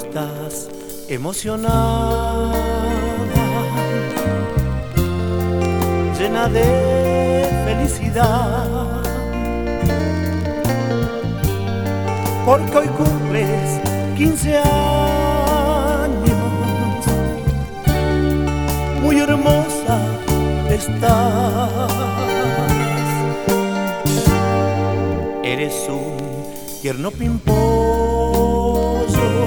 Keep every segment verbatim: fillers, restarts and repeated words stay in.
estás emocionada, llena de felicidad, porque hoy cumples quince años, muy hermosa estás. Eres un tierno pimpollo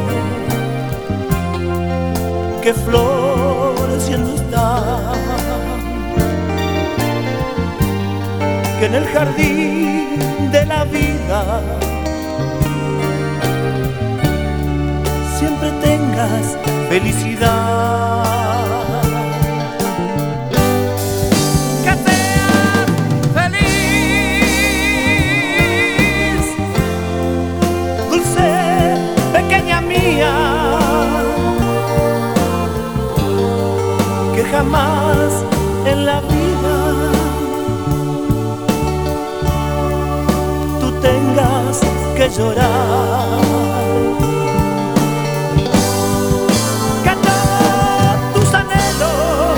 que floreciendo está, que en el jardín de la vida siempre tengas felicidad. Que jamás en la vida tú tengas que llorar, que todos tus anhelos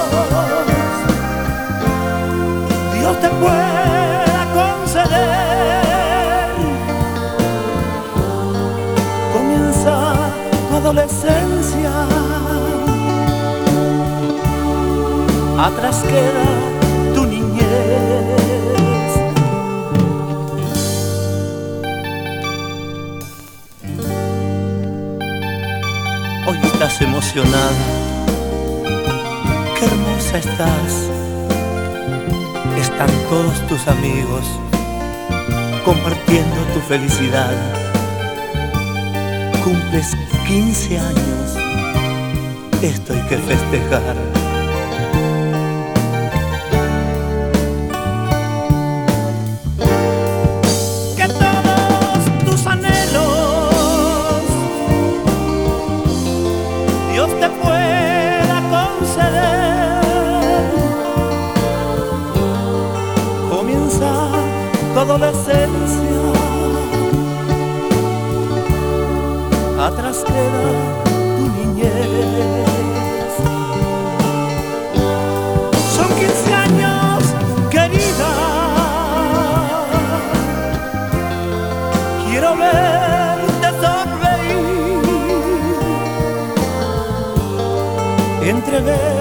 Dios te pueda conceder. Comienza tu adolescencia, atrás queda tu niñez. Hoy estás emocionada, qué hermosa estás. Están todos tus amigos compartiendo tu felicidad. Cumples quince años, esto hay que festejar. Dios te pueda conceder. Comienza tu adolescencia, atrás queda tu niñez. Son quince años, querida, quiero verte sonreír. Entrever